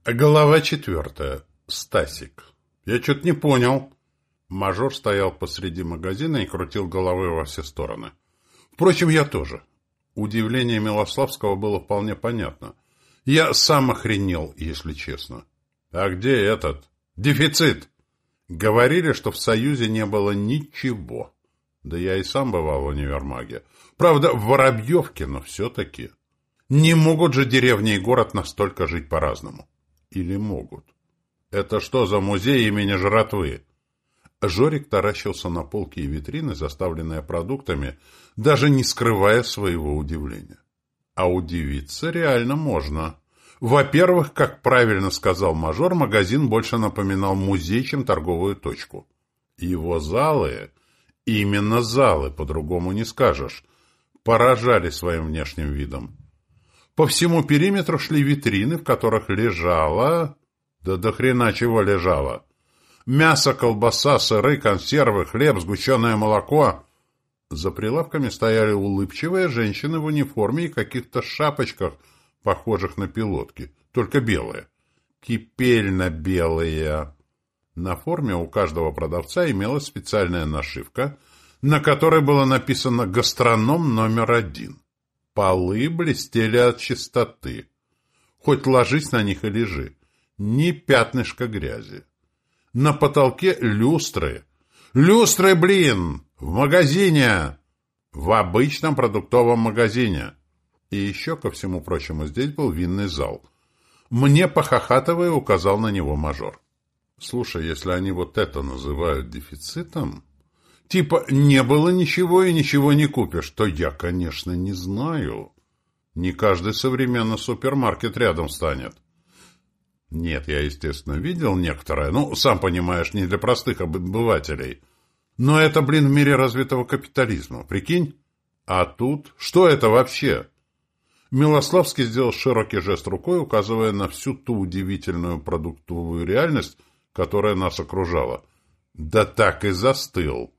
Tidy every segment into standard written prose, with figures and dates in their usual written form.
Глава 4. Стасик. Я что-то не понял. Мажор стоял посреди магазина и крутил головой во все стороны. Впрочем, я тоже. Удивление Милославского было вполне понятно. Я сам охренел, если честно. А где этот? Дефицит! Говорили, что в Союзе не было ничего. Да я и сам бывал в универмаге. Правда, в Воробьевке, но все-таки. Не могут же деревня и город настолько жить по-разному. Или могут? Это что за музей имени Жратвы? Жорик таращился на полки и витрины, заставленные продуктами, даже не скрывая своего удивления. А удивиться реально можно. Во-первых, как правильно сказал мажор, магазин больше напоминал музей, чем торговую точку. Его залы, именно залы, по-другому не скажешь, поражали своим внешним видом. По всему периметру шли витрины, в которых лежало... Да до хрена чего лежало. Мясо, колбаса, сыры, консервы, хлеб, сгущенное молоко. За прилавками стояли улыбчивые женщины в униформе и каких-то шапочках, похожих на пилотки, только белые. Кипельно-белые. На форме у каждого продавца имелась специальная нашивка, на которой было написано «Гастроном номер 1». Полы блестели от чистоты. Хоть ложись на них и лежи. Ни пятнышка грязи. На потолке люстры. Люстры, блин! В магазине! В обычном продуктовом магазине. И еще, ко всему прочему, здесь был винный зал. Мне, похохатывая, указал на него мажор. Слушай, если они вот это называют дефицитом... Типа, не было ничего и ничего не купишь, то я, конечно, не знаю. Не каждый современный супермаркет рядом станет. Нет, я, естественно, видел некоторое, ну, сам понимаешь, не для простых обывателей. Но это, блин, в мире развитого капитализма, прикинь? А тут, что это вообще? Милославский сделал широкий жест рукой, указывая на всю ту удивительную продуктовую реальность, которая нас окружала. Да так и застыл.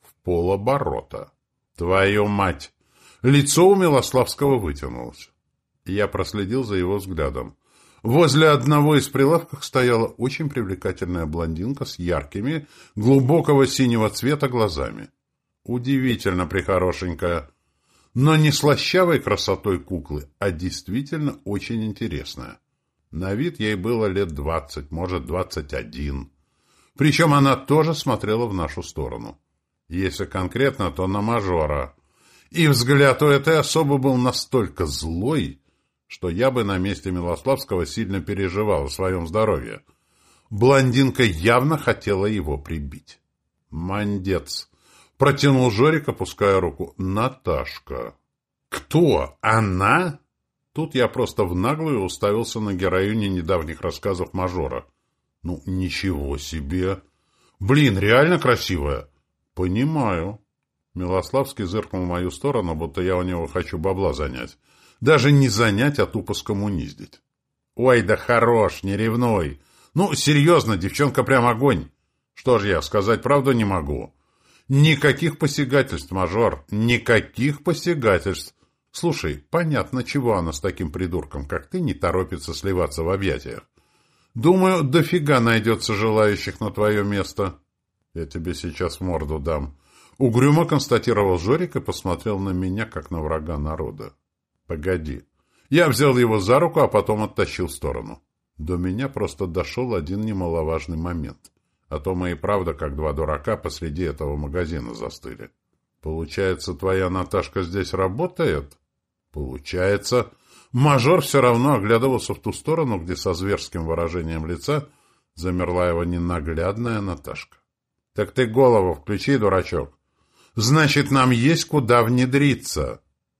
Полоборота. Твою мать! Лицо у Милославского вытянулось. Я проследил за его взглядом. Возле одного из прилавков стояла очень привлекательная блондинка с яркими, глубокого синего цвета глазами. Удивительно прихорошенькая. Но не слащавой красотой куклы, а действительно очень интересная. На вид ей было лет 20, может, 21. Причем она тоже смотрела в нашу сторону. Если конкретно, то на мажора. И взгляд у этой особы был настолько злой, что я бы на месте Милославского сильно переживал о своем здоровье. Блондинка явно хотела его прибить. «Мандец!» — протянул Жорик, опуская руку. «Наташка». «Кто? Она?» Тут я просто в наглую уставился на героиню недавних рассказов мажора. «Ну, ничего себе! Блин, реально красивая!» «Понимаю». Милославский зыркнул в мою сторону, будто я у него хочу бабла занять. Даже не занять, а тупо скоммуниздить. «Ой, да хорош, не ревнуй. Ну, серьезно, девчонка прям огонь. Что ж я, сказать правду не могу. Никаких посягательств, мажор, никаких посягательств. Слушай, понятно, чего она с таким придурком, как ты, не торопится сливаться в объятиях. Думаю, дофига найдется желающих на твое место». «Я тебе сейчас в морду дам», — угрюмо констатировал Жорик и посмотрел на меня, как на врага народа. «Погоди». Я взял его за руку, а потом оттащил в сторону. До меня просто дошел один немаловажный момент. А то мы и правда, как два дурака, посреди этого магазина застыли. «Получается, твоя Наташка здесь работает?» «Получается». Мажор все равно оглядывался в ту сторону, где со зверским выражением лица замерла его ненаглядная Наташка. «Так ты голову включи, дурачок. Значит, нам есть куда внедриться».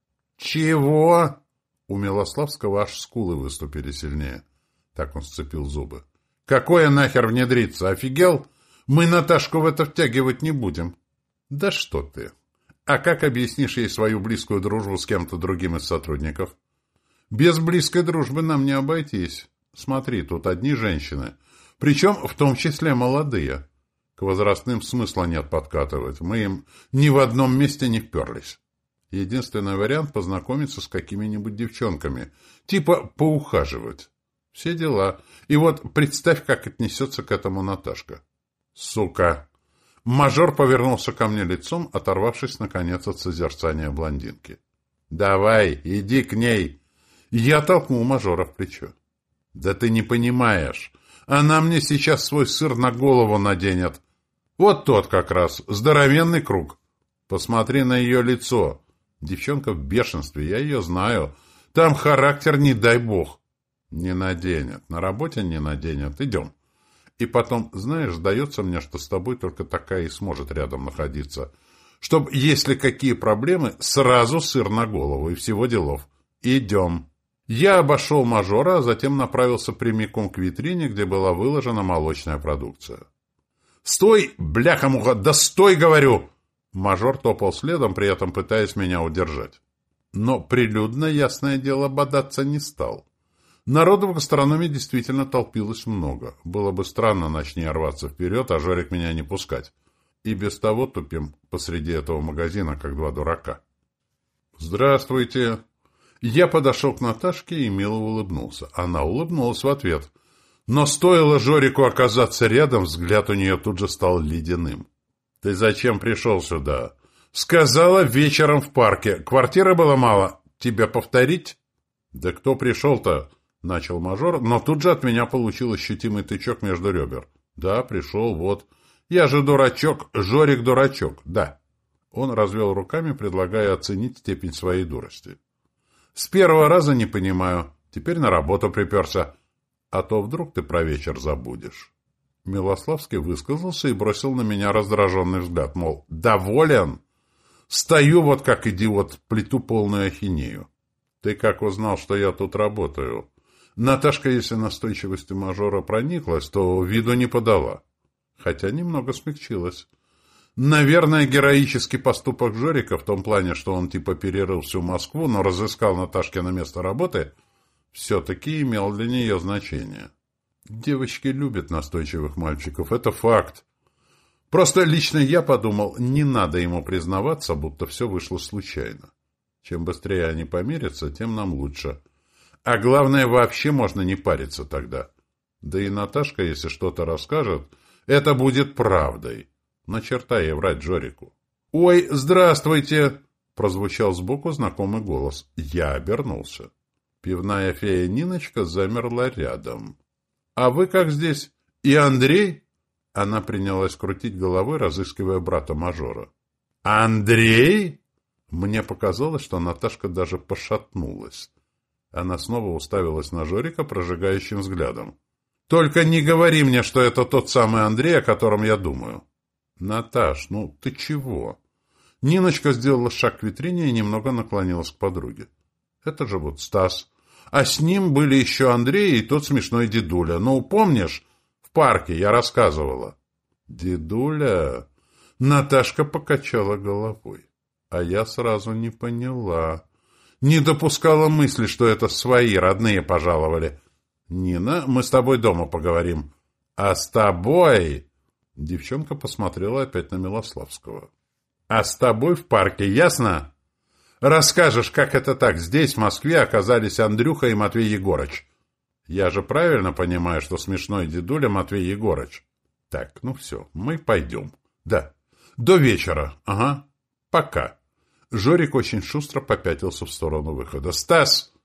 «Чего?» У Милославского аж скулы выступили сильнее. Так он сцепил зубы. «Какое нахер внедриться? Офигел? Мы Наташку в это втягивать не будем». «Да что ты! А как объяснишь ей свою близкую дружбу с кем-то другим из сотрудников?» «Без близкой дружбы нам не обойтись. Смотри, тут одни женщины. Причем в том числе молодые. К возрастным смысла нет подкатывать. Мы им ни в одном месте не вперлись. Единственный вариант — познакомиться с какими-нибудь девчонками. Типа поухаживать. Все дела. И вот представь, как отнесется к этому Наташка. Сука! Мажор повернулся ко мне лицом, оторвавшись, наконец, от созерцания блондинки. «Давай, иди к ней!» Я толкнул мажора в плечо. «Да ты не понимаешь. Она мне сейчас свой сыр на голову наденет. Вот тот как раз, здоровенный круг. Посмотри на ее лицо. Девчонка в бешенстве, я ее знаю. Там характер, не дай бог». «Не наденет. На работе не наденет. Идем». И потом, знаешь, сдается мне, что с тобой только такая и сможет рядом находиться. Чтоб, если какие проблемы, сразу сыр на голову и всего делов. Идем. Я обошел мажора, а затем направился прямиком к витрине, где была выложена молочная продукция. «Стой, бляха-муха! Да стой, говорю!» Мажор топал следом, при этом пытаясь меня удержать. Но прилюдно, ясное дело, бодаться не стал. Народу в гастрономе действительно толпилось много. Было бы странно, начни рваться вперед, а Жорик меня не пускать. И без того тупим посреди этого магазина, как два дурака. «Здравствуйте!» Я подошел к Наташке и мило улыбнулся. Она улыбнулась в ответ. Но стоило Жорику оказаться рядом, взгляд у нее тут же стал ледяным. «Ты зачем пришел сюда?» «Сказала вечером в парке. Квартиры было мало. Тебе повторить?» «Да кто пришел-то?» — начал мажор, но тут же от меня получил ощутимый тычок между ребер. «Да, пришел, вот. Я же дурачок, Жорик дурачок, да». Он развел руками, предлагая оценить степень своей дурости. «С первого раза не понимаю. Теперь на работу приперся. А то вдруг ты про вечер забудешь». Милославский высказался и бросил на меня раздраженный взгляд, мол, «доволен?» Стою вот как идиот, плету полную ахинею. «Ты как узнал, что я тут работаю?» Наташка, если настойчивостью мажора прониклась, то виду не подала. Хотя немного смягчилась. Наверное, героический поступок Жорика в том плане, что он типа перерыл всю Москву, но разыскал Наташкино место работы, все-таки имел для нее значение. Девочки любят настойчивых мальчиков, это факт. Просто лично я подумал, не надо ему признаваться, будто все вышло случайно. Чем быстрее они помирятся, тем нам лучше. А главное, вообще можно не париться тогда. Да и Наташка, если что-то расскажет, это будет правдой. На черта ей врать Жорику. «Ой, здравствуйте!» — прозвучал сбоку знакомый голос. Я обернулся. Пивная фея Ниночка замерла рядом. «А вы как здесь? И Андрей?» Она принялась крутить головой, разыскивая брата мажора. «Андрей?» Мне показалось, что Наташка даже пошатнулась. Она снова уставилась на Жорика прожигающим взглядом. «Только не говори мне, что это тот самый Андрей, о котором я думаю». «Наташ, ну ты чего?» Ниночка сделала шаг к витрине и немного наклонилась к подруге. «Это же вот Стас. А с ним были еще Андрей и тот смешной дедуля. Ну, помнишь, в парке я рассказывала?» «Дедуля?» Наташка покачала головой. А я сразу не поняла. Не допускала мысли, что это свои, родные пожаловали. «Нина, мы с тобой дома поговорим». «А с тобой...» Девчонка посмотрела опять на Милославского. «А с тобой в парке, ясно? Расскажешь, как это так, здесь, в Москве, оказались Андрюха и Матвей Егорыч. Я же правильно понимаю, что смешной дедуля Матвей Егорыч? Так, ну все, мы пойдем. Да, до вечера, ага, пока». Жорик очень шустро попятился в сторону выхода. «Стас!»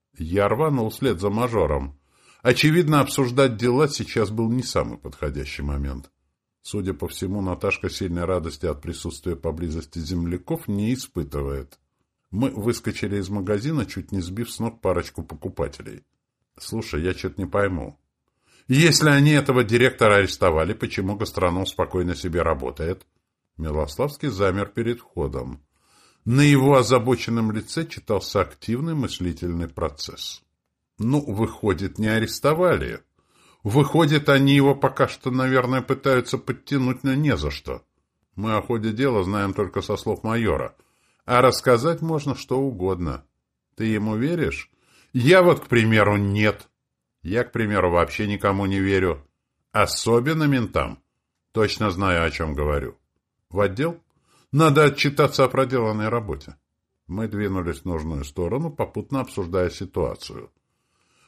Я рванул вслед за мажором. Очевидно, обсуждать дела сейчас был не самый подходящий момент. Судя по всему, Наташка сильной радости от присутствия поблизости земляков не испытывает. Мы выскочили из магазина, чуть не сбив с ног парочку покупателей. «Слушай, я что-то не пойму. Если они этого директора арестовали, почему гастроном спокойно себе работает?» Милославский замер перед входом. На его озабоченном лице читался активный мыслительный процесс. «Ну, выходит, не арестовали. Выходит, они его пока что, наверное, пытаются подтянуть, но не за что. Мы о ходе дела знаем только со слов майора. А рассказать можно что угодно. Ты ему веришь? Я вот, к примеру, нет. Я, к примеру, вообще никому не верю. Особенно ментам. Точно знаю, о чем говорю. В отдел? Надо отчитаться о проделанной работе». Мы двинулись в нужную сторону, попутно обсуждая ситуацию.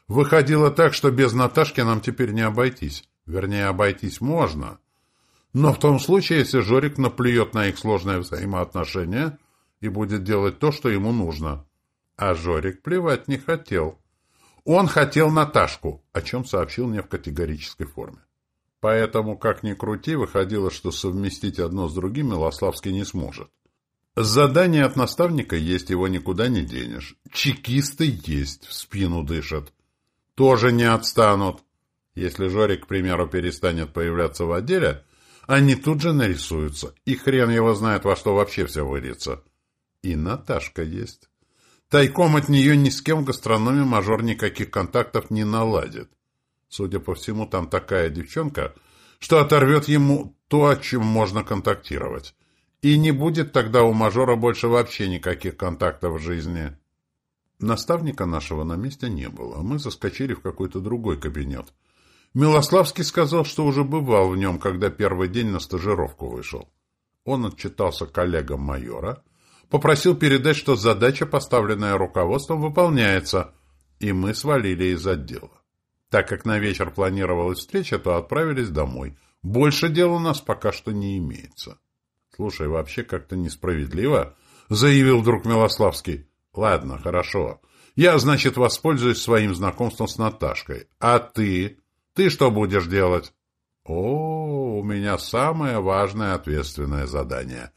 Выходило так, что без Наташки нам теперь не обойтись. Вернее, обойтись можно. Но в том случае, если Жорик наплюет на их сложные взаимоотношения и будет делать то, что ему нужно. А Жорик плевать не хотел. Он хотел Наташку, о чем сообщил мне в категорической форме. Поэтому, как ни крути, выходило, что совместить одно с другим Милославский не сможет. Задание от наставника есть, его никуда не денешь. Чекисты есть, в спину дышат. Тоже не отстанут. Если Жорик, к примеру, перестанет появляться в отделе, они тут же нарисуются, и хрен его знает, во что вообще все выльется. И Наташка есть. Тайком от нее ни с кем в гастрономе мажор никаких контактов не наладит. Судя по всему, там такая девчонка, что оторвет ему то, о чем можно контактировать. И не будет тогда у мажора больше вообще никаких контактов в жизни. Наставника нашего на месте не было. Мы заскочили в какой-то другой кабинет. Милославский сказал, что уже бывал в нем, когда первый день на стажировку вышел. Он отчитался коллегам майора, попросил передать, что задача, поставленная руководством, выполняется, и мы свалили из отдела. Так как на вечер планировалась встреча, то отправились домой. Больше дел у нас пока что не имеется. — Слушай, вообще как-то несправедливо, — заявил вдруг Милославский. — Ладно, хорошо. Я, значит, воспользуюсь своим знакомством с Наташкой. А ты? Ты что будешь делать? — О, у меня самое важное ответственное задание.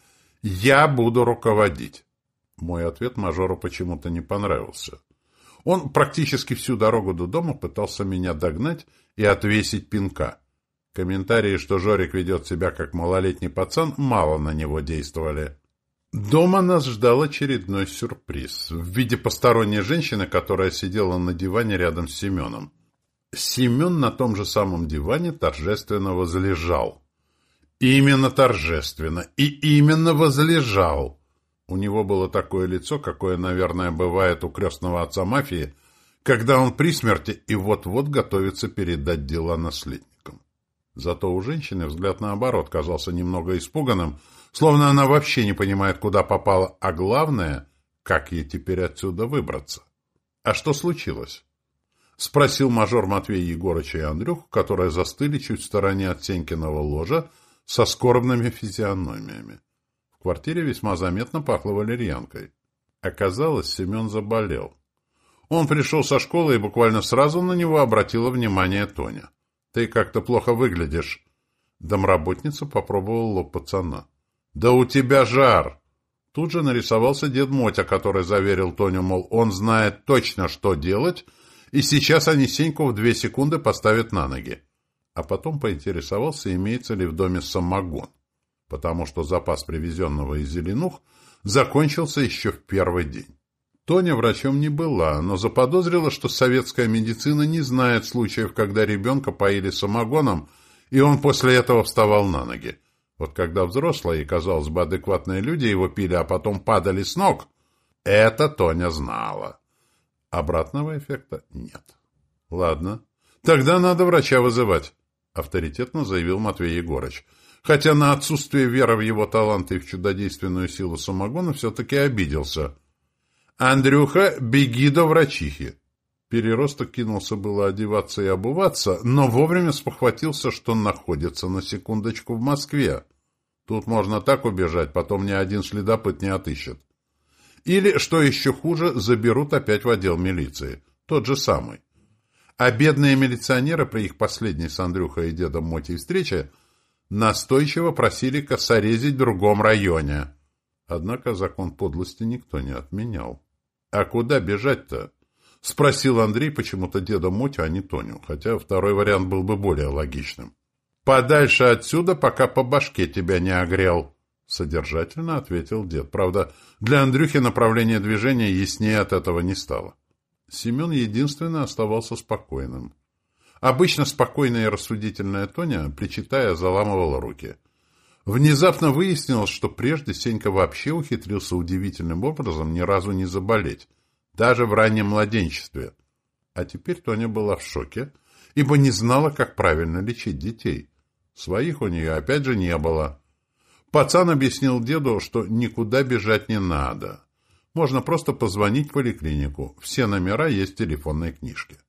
Я буду руководить. Мой ответ мажору почему-то не понравился. Он практически всю дорогу до дома пытался меня догнать и отвесить пинка. Комментарии, что Жорик ведет себя как малолетний пацан, мало на него действовали. Дома нас ждал очередной сюрприз в виде посторонней женщины, которая сидела на диване рядом с Семеном. Семен на том же самом диване торжественно возлежал. Именно торжественно и именно возлежал. У него было такое лицо, какое, наверное, бывает у крестного отца мафии, когда он при смерти и вот-вот готовится передать дела наследникам. Зато у женщины взгляд наоборот казался немного испуганным, словно она вообще не понимает, куда попала, а главное, как ей теперь отсюда выбраться. — А что случилось? — спросил мажор Матвей Егорыч и Андрюх, которые застыли чуть в стороне от Сенькиного ложа со скорбными физиономиями. В квартире весьма заметно пахло валерьянкой. Оказалось, Семен заболел. Он пришел со школы, и буквально сразу на него обратила внимание Тоня. — Ты как-то плохо выглядишь. Домработница попробовала лоб пацана. — Да у тебя жар! Тут же нарисовался дед Мотя, который заверил Тоню, мол, он знает точно, что делать, и сейчас они Сеньку в 2 секунды поставят на ноги. А потом поинтересовался, имеется ли в доме самогон, потому что запас привезенного из Зеленух закончился еще в первый день. Тоня врачом не была, но заподозрила, что советская медицина не знает случаев, когда ребенка поили самогоном, и он после этого вставал на ноги. Вот когда взрослые и, казалось бы, адекватные люди его пили, а потом падали с ног, это Тоня знала. Обратного эффекта нет. — Ладно, тогда надо врача вызывать, — авторитетно заявил Матвей Егорыч. Хотя на отсутствие веры в его таланты и в чудодейственную силу самогона все-таки обиделся. — Андрюха, беги до врачихи. Переросток кинулся было одеваться и обуваться, но вовремя спохватился, что находится на секундочку в Москве. Тут можно так убежать, потом ни один следопыт не отыщет. Или, что еще хуже, заберут опять в отдел милиции. Тот же самый. А бедные милиционеры при их последней с Андрюхой и дедом Мотей встрече настойчиво просили косорезить в другом районе. Однако закон подлости никто не отменял. — А куда бежать-то? — спросил Андрей почему-то деда Мотю, а не Тоню, хотя второй вариант был бы более логичным. — Подальше отсюда, пока по башке тебя не огрел, — содержательно ответил дед. Правда, для Андрюхи направление движения яснее от этого не стало. Семен единственно оставался спокойным. Обычно спокойная и рассудительная Тоня, причитая, заламывала руки. Внезапно выяснилось, что прежде Сенька вообще ухитрился удивительным образом ни разу не заболеть, даже в раннем младенчестве. А теперь Тоня была в шоке, ибо не знала, как правильно лечить детей. Своих у нее опять же не было. Пацан объяснил деду, что никуда бежать не надо. Можно просто позвонить в поликлинику. Все номера есть в телефонной книжке.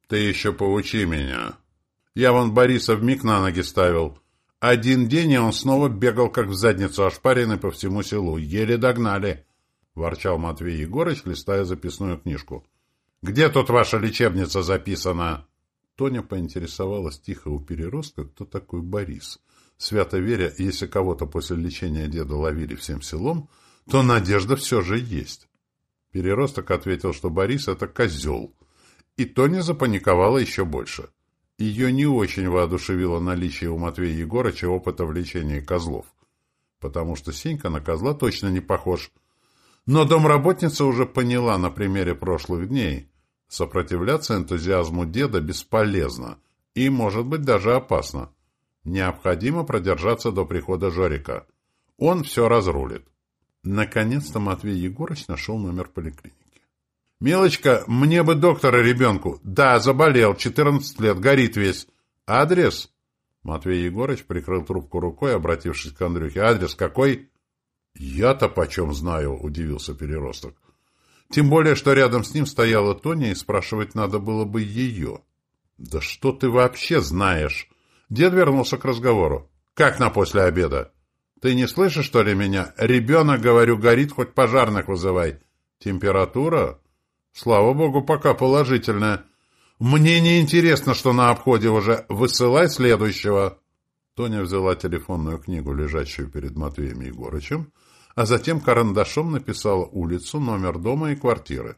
Ты еще поучи меня. Я вон Бориса вмиг на ноги ставил. Один день, и он снова бегал, как в задницу ошпаренный по всему селу. Еле догнали, — ворчал Матвей Егорыч, листая записную книжку. — Где тут ваша лечебница записана? Тоня поинтересовалась тихо у переростка, кто такой Борис. Свято веря, если кого-то после лечения деда ловили всем селом, то надежда все же есть. Переросток ответил, что Борис — это козел. И Тоня запаниковала еще больше. Ее не очень воодушевило наличие у Матвея Егорыча опыта в лечении козлов, потому что Сенька на козла точно не похож. Но домработница уже поняла на примере прошлых дней, сопротивляться энтузиазму деда бесполезно и, может быть, даже опасно. Необходимо продержаться до прихода Жорика. Он все разрулит. Наконец-то Матвей Егорыч нашел номер поликлиники. «Милочка, мне бы доктора ребенку». «Да, заболел, 14 лет, горит весь». «Адрес?» Матвей Егорыч прикрыл трубку рукой, обратившись к Андрюхе. «Адрес какой?» «Я-то почем знаю», — удивился Переросток. Тем более, что рядом с ним стояла Тоня, и спрашивать надо было бы ее. «Да что ты вообще знаешь?» Дед вернулся к разговору. «Как на после обеда? Ты не слышишь, что ли, меня? Ребенок, говорю, горит, хоть пожарных вызывай. Температура? Слава богу, пока положительная. Мне не интересно, что на обходе уже. Высылай следующего». Тоня взяла телефонную книгу, лежащую перед Матвеем Егорычем, а затем карандашом написала улицу, номер дома и квартиры.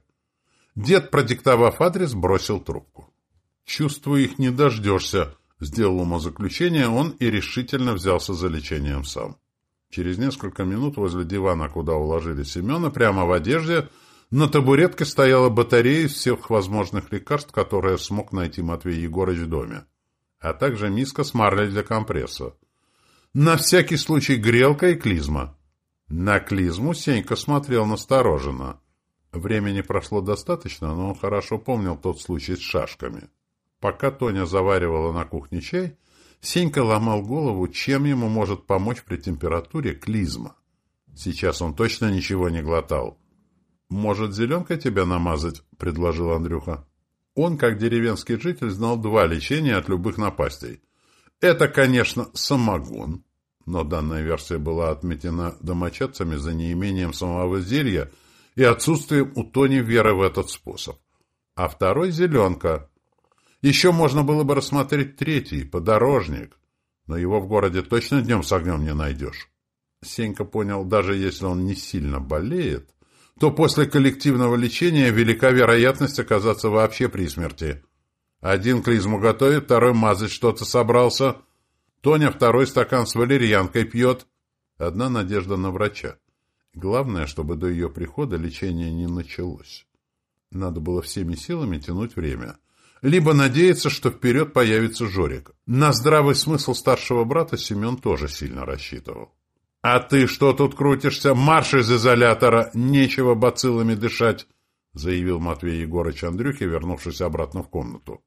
Дед, продиктовав адрес, бросил трубку. «Чувствую, их не дождешься», — сделал умозаключение он и решительно взялся за лечением сам. Через несколько минут возле дивана, куда уложили Семена, прямо в одежде, на табуретке стояла батарея из всех возможных лекарств, которые смог найти Матвей Егорыч в доме, а также миска с марлей для компресса. На всякий случай грелка и клизма. На клизму Сенька смотрел настороженно. Времени прошло достаточно, но он хорошо помнил тот случай с шашками. Пока Тоня заваривала на кухне чай, Сенька ломал голову, чем ему может помочь при температуре клизма. Сейчас он точно ничего не глотал. «Может, зеленкой тебя намазать?» — предложил Андрюха. Он, как деревенский житель, знал два лечения от любых напастей. Это, конечно, самогон, но данная версия была отметена домочадцами за неимением самого зелья и отсутствием у Тони веры в этот способ. А второй — зеленка. Еще можно было бы рассмотреть третий, подорожник, но его в городе точно днем с огнем не найдешь. Сенька понял, даже если он не сильно болеет, то после коллективного лечения велика вероятность оказаться вообще при смерти. Один клизму готовит, второй мазать что-то собрался. Тоня второй стакан с валерьянкой пьет. Одна надежда на врача. Главное, чтобы до ее прихода лечение не началось. Надо было всеми силами тянуть время. Либо надеяться, что вперед появится Жорик. На здравый смысл старшего брата Семен тоже сильно рассчитывал. «А ты что тут крутишься? Марш из изолятора! Нечего бациллами дышать!» — заявил Матвей Егорыч Андрюхе, вернувшись обратно в комнату.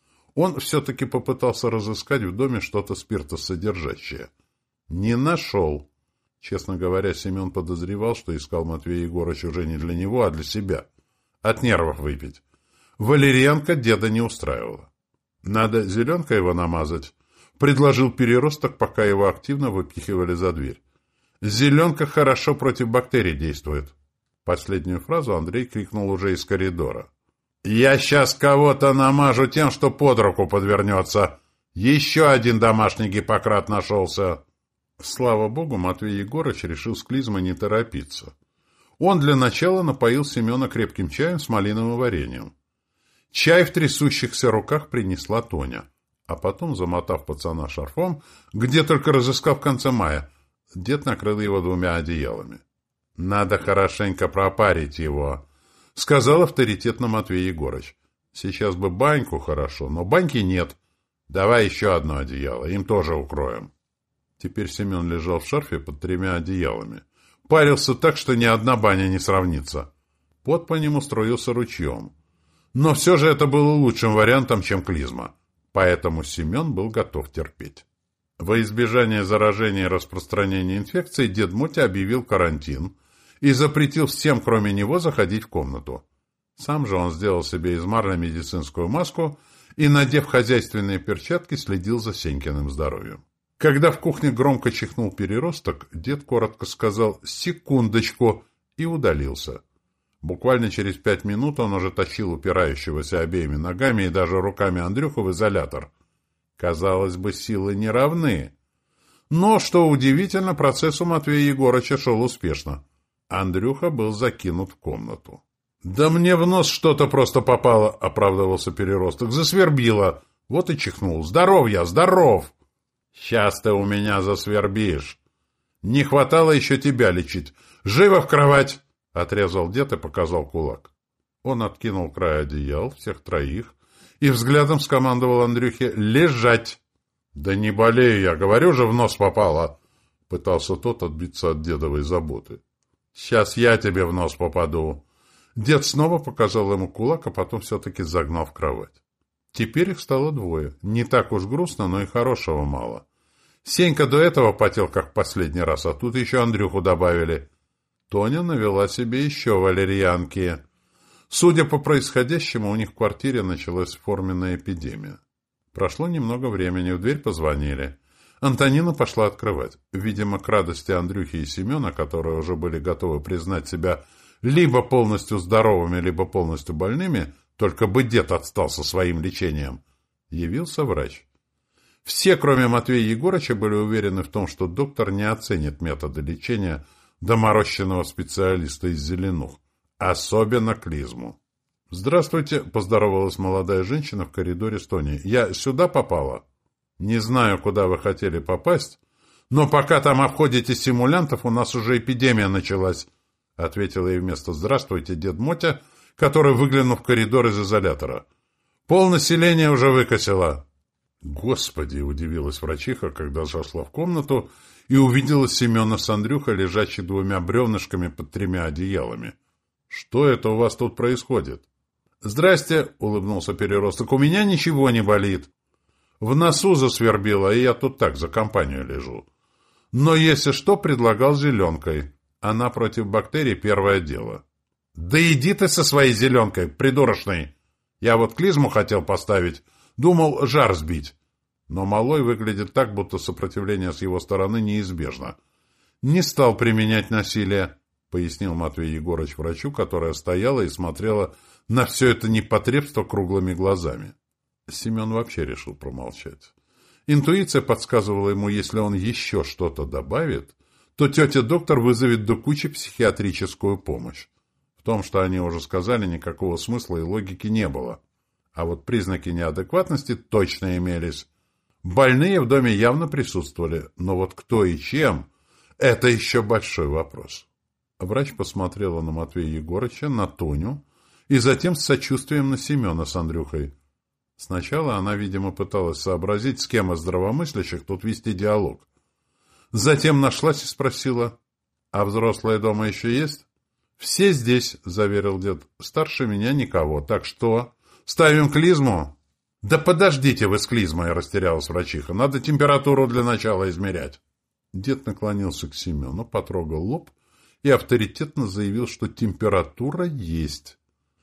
Он все-таки попытался разыскать в доме что-то спиртосодержащее. Не нашел. Честно говоря, Семен подозревал, что искал Матвей Егорыч уже не для него, а для себя. От нервов выпить. Валерьянка деда не устраивала. «Надо зеленкой его намазать», — предложил Переросток, пока его активно выпихивали за дверь. «Зеленка хорошо против бактерий действует». Последнюю фразу Андрей крикнул уже из коридора. «Я сейчас кого-то намажу тем, что под руку подвернется. Еще один домашний Гиппократ нашелся». Слава богу, Матвей Егорыч решил с клизмой не торопиться. Он для начала напоил Семена крепким чаем с малиновым вареньем. Чай в трясущихся руках принесла Тоня, а потом, замотав пацана шарфом, где только разыскал в конце мая, дед накрыл его двумя одеялами. «Надо хорошенько пропарить его», — сказал авторитетно Матвей Егорыч. «Сейчас бы баньку хорошо, но баньки нет. Давай еще одно одеяло, им тоже укроем». Теперь Семен лежал в шарфе под тремя одеялами. Парился так, что ни одна баня не сравнится. Пот по нему струился ручьем. Но все же это было лучшим вариантом, чем клизма. Поэтому Семен был готов терпеть. Во избежание заражения и распространения инфекции дед Мотя объявил карантин и запретил всем, кроме него, заходить в комнату. Сам же он сделал себе из марли медицинскую маску и, надев хозяйственные перчатки, следил за Сенькиным здоровьем. Когда в кухне громко чихнул переросток, дед коротко сказал «секундочку» и удалился. Буквально через 5 минут он уже тащил упирающегося обеими ногами и даже руками Андрюху в изолятор. Казалось бы, силы не равны. Но, что удивительно, процесс у Матвея Егорыча шел успешно. Андрюха был закинут в комнату. «Да мне в нос что-то просто попало», — оправдывался переросток. «Засвербило. Вот и чихнул. Здоров я, здоров!» «Сейчас ты у меня засвербишь. Не хватало еще тебя лечить. Живо в кровать!» — отрезал дед и показал кулак. Он откинул край одеял, всех троих, и взглядом скомандовал Андрюхе «лежать». «Да не болею я, говорю же, в нос попало!» — пытался тот отбиться от дедовой заботы. «Сейчас я тебе в нос попаду!» Дед снова показал ему кулак, а потом все-таки загнал в кровать. Теперь их стало двое. Не так уж грустно, но и хорошего мало. Сенька до этого потел, как в последний раз, а тут еще Андрюху добавили. Тоня навела себе еще валерьянки. Судя по происходящему, у них в квартире началась форменная эпидемия. Прошло немного времени, в дверь позвонили. Антонина пошла открывать. Видимо, к радости Андрюхи и Семена, которые уже были готовы признать себя либо полностью здоровыми, либо полностью больными, только бы дед отстал со своим лечением, явился врач. Все, кроме Матвея Егорыча, были уверены в том, что доктор не оценит методы лечения доморощенного специалиста из Зеленух, особенно клизму. «Здравствуйте», — поздоровалась молодая женщина в коридоре с Тоней. «Я сюда попала?» «Не знаю, куда вы хотели попасть, но пока там обходите симулянтов, у нас уже эпидемия началась», — ответила ей вместо «здравствуйте» дед Мотя, который выглянул в коридор из изолятора. «Пол населения уже выкосило». «Господи!» — удивилась врачиха, когда зашла в комнату и увидела Семена с Андрюхой, лежащих двумя бревнышками под 3 одеялами. «Что это у вас тут происходит?» «Здрасте!» — улыбнулся переросток. «У меня ничего не болит. В носу засвербило, и я тут так за компанию лежу. Но если что, предлагал зеленкой. Она против бактерий первое дело». «Да иди ты со своей зеленкой, придурочной! Я вот клизму хотел поставить, думал жар сбить. Но малой выглядит так, будто сопротивление с его стороны неизбежно. Не стал применять насилие», — пояснил Матвей Егорыч врачу, которая стояла и смотрела на все это непотребство круглыми глазами. Семен вообще решил промолчать. Интуиция подсказывала ему, если он еще что-то добавит, то тетя-доктор вызовет до кучи психиатрическую помощь. В том, что они уже сказали, никакого смысла и логики не было. А вот признаки неадекватности точно имелись. Больные в доме явно присутствовали, но вот кто и чем – это еще большой вопрос. Врач посмотрела на Матвея Егорыча, на Тоню и затем с сочувствием на Семена с Андрюхой. Сначала она, видимо, пыталась сообразить, с кем из здравомыслящих тут вести диалог. Затем нашлась и спросила: «А взрослые дома еще есть?» «Все здесь», — заверил дед. «Старше меня никого. Так что? Ставим клизму?» «Да подождите вы с клизмой», — растерялась врачиха. «Надо температуру для начала измерять». Дед наклонился к Семену, потрогал лоб и авторитетно заявил, что температура есть.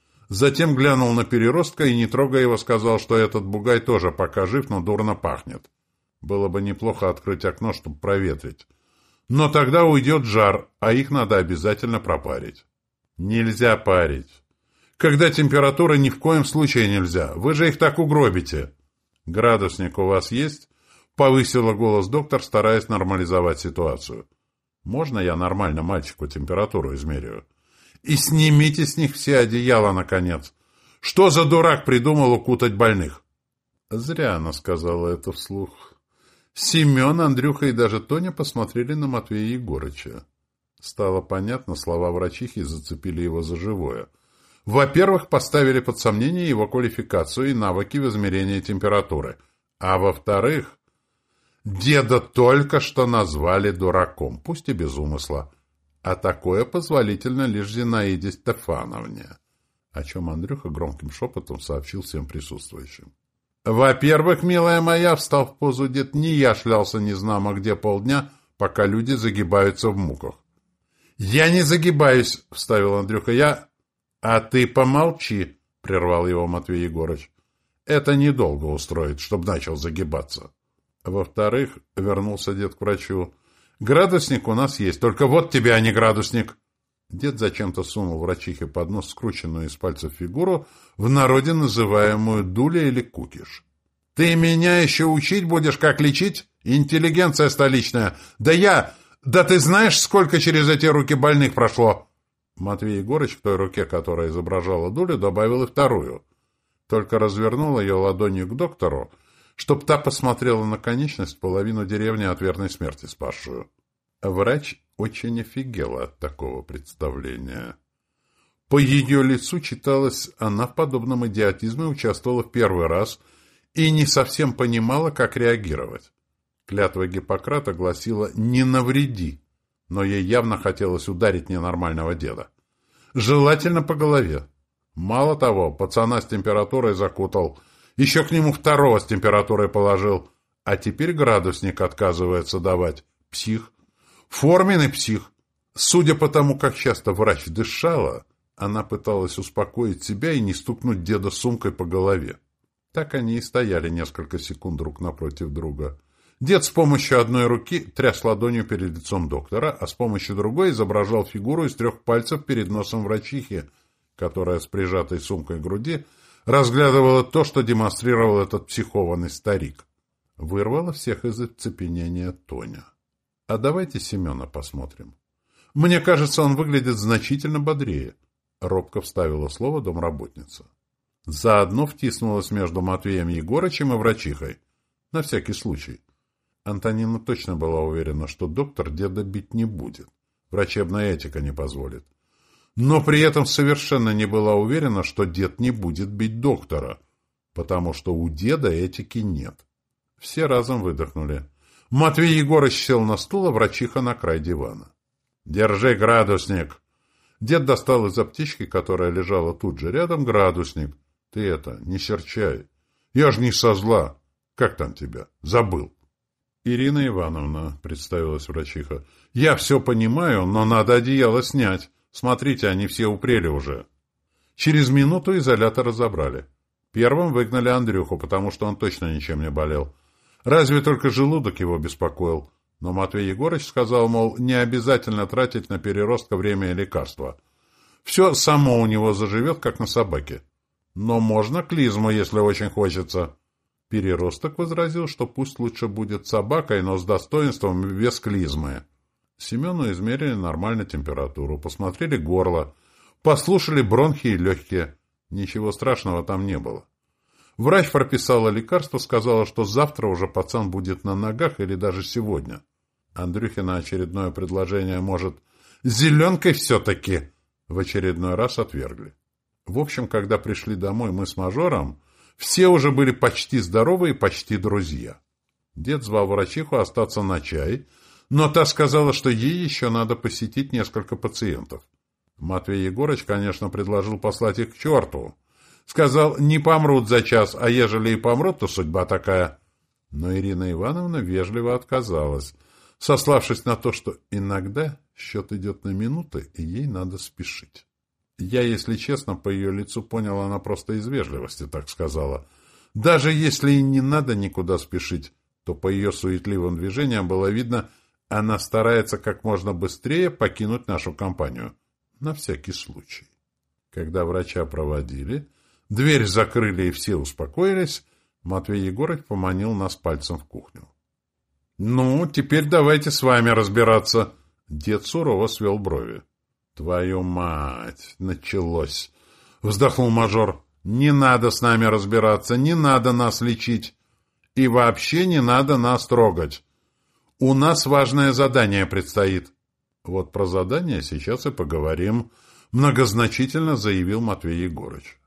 Затем глянул на переростка и, не трогая его, сказал, что этот бугай тоже пока жив, но дурно пахнет. Было бы неплохо открыть окно, чтобы проветрить. Но тогда уйдет жар, а их надо обязательно пропарить. Нельзя парить. Когда температура, ни в коем случае нельзя. Вы же их так угробите. Градусник у вас есть? Повысила голос доктор, стараясь нормализовать ситуацию. Можно я нормально мальчику температуру измерю? И снимите с них все одеяла, наконец. Что за дурак придумал укутать больных? Зря она сказала это вслух. Семен, Андрюха и даже Тоня посмотрели на Матвея Егорыча. Стало понятно, слова врачихи зацепили его за живое. Во-первых, поставили под сомнение его квалификацию и навыки в измерении температуры. А во-вторых, деда только что назвали дураком, пусть и без умысла. А такое позволительно лишь Зинаиде Стефановне, о чем Андрюха громким шепотом сообщил всем присутствующим. «Во-первых, милая моя, встал в позу дед, не я шлялся незнамо где полдня, пока люди загибаются в муках». «Я не загибаюсь», — вставил Андрюха, «А ты помолчи», — прервал его Матвей Егорыч. «Это недолго устроит, чтоб начал загибаться». Во-вторых, вернулся дед к врачу, «градусник у нас есть, только вот тебе, а не градусник». Дед зачем-то сунул врачихе под нос скрученную из пальцев фигуру, в народе называемую дуля или кукиш. «Ты меня еще учить будешь, как лечить? Интеллигенция столичная! Да ты знаешь, сколько через эти руки больных прошло?» Матвей Егорыч к той руке, которая изображала дулю, добавил и вторую. Только развернул ее ладонью к доктору, чтоб та посмотрела на конечность половину деревни от верной смерти спасшую. Врач очень офигела от такого представления. По ее лицу читалось, она в подобном идиотизме участвовала в первый раз и не совсем понимала, как реагировать. Клятва Гиппократа гласила «не навреди», но ей явно хотелось ударить ненормального деда. Желательно по голове. Мало того, пацана с температурой закутал, еще к нему второго с температурой положил, а теперь градусник отказывается давать. Псих. Форменный псих. Судя по тому, как часто врач дышала, она пыталась успокоить себя и не стукнуть деда сумкой по голове. Так они и стояли несколько секунд друг напротив друга. Дед с помощью одной руки тряс ладонью перед лицом доктора, а с помощью другой изображал фигуру из 3 пальцев перед носом врачихи, которая с прижатой сумкой к груди разглядывала то, что демонстрировал этот психованный старик. Вырвала всех из оцепенения Тоня. «А давайте Семена посмотрим. Мне кажется, он выглядит значительно бодрее», — робко вставила слово домработница. Заодно втиснулась между Матвеем Егорычем и врачихой. На всякий случай. Антонина точно была уверена, что доктор деда бить не будет. Врачебная этика не позволит. Но при этом совершенно не была уверена, что дед не будет бить доктора, потому что у деда этики нет. Все разом выдохнули. Матвей Егорыч сел на стул, а врачиха на край дивана. «Держи градусник!» Дед достал из аптечки, которая лежала тут же рядом, градусник. «Ты это, не серчай. Я ж не со зла. Как там тебя? Забыл». «Ирина Ивановна», — представилась врачиха, — «я все понимаю, но надо одеяло снять. Смотрите, они все упрели уже». Через минуту изолятор разобрали. Первым выгнали Андрюху, потому что он точно ничем не болел. Разве только желудок его беспокоил. Но Матвей Егорыч сказал, мол, не обязательно тратить на переростка время и лекарства. Все само у него заживет, как на собаке. Но можно клизму, если очень хочется. Переросток возразил, что пусть лучше будет собакой, но с достоинством без клизмы. Семену измерили нормально температуру, посмотрели горло, послушали бронхи и легкие. Ничего страшного там не было. Врач прописала лекарство, сказала, что завтра уже пацан будет на ногах или даже сегодня. Андрюхина очередное предложение, может, «зеленкой все-таки», в очередной раз отвергли. В общем, когда пришли домой мы с мажором, все уже были почти здоровы и почти друзья. Дед звал врачиху остаться на чай, но та сказала, что ей еще надо посетить несколько пациентов. Матвей Егорыч, конечно, предложил послать их к черту. Сказал, не помрут за час, а ежели и помрут, то судьба такая. Но Ирина Ивановна вежливо отказалась, сославшись на то, что иногда счет идет на минуты, и ей надо спешить. Я, если честно, по ее лицу понял, она просто из вежливости так сказала. Даже если и не надо никуда спешить, то по ее суетливым движениям было видно, она старается как можно быстрее покинуть нашу компанию. На всякий случай. Когда врача проводили, дверь закрыли и все успокоились, Матвей Егорыч поманил нас пальцем в кухню. «Ну, теперь давайте с вами разбираться». Дед сурово свел брови. «Твою мать! Началось!» — вздохнул мажор. «Не надо с нами разбираться, не надо нас лечить. И вообще не надо нас трогать. У нас важное задание предстоит». «Вот про задание сейчас и поговорим», — многозначительно заявил Матвей Егорыч.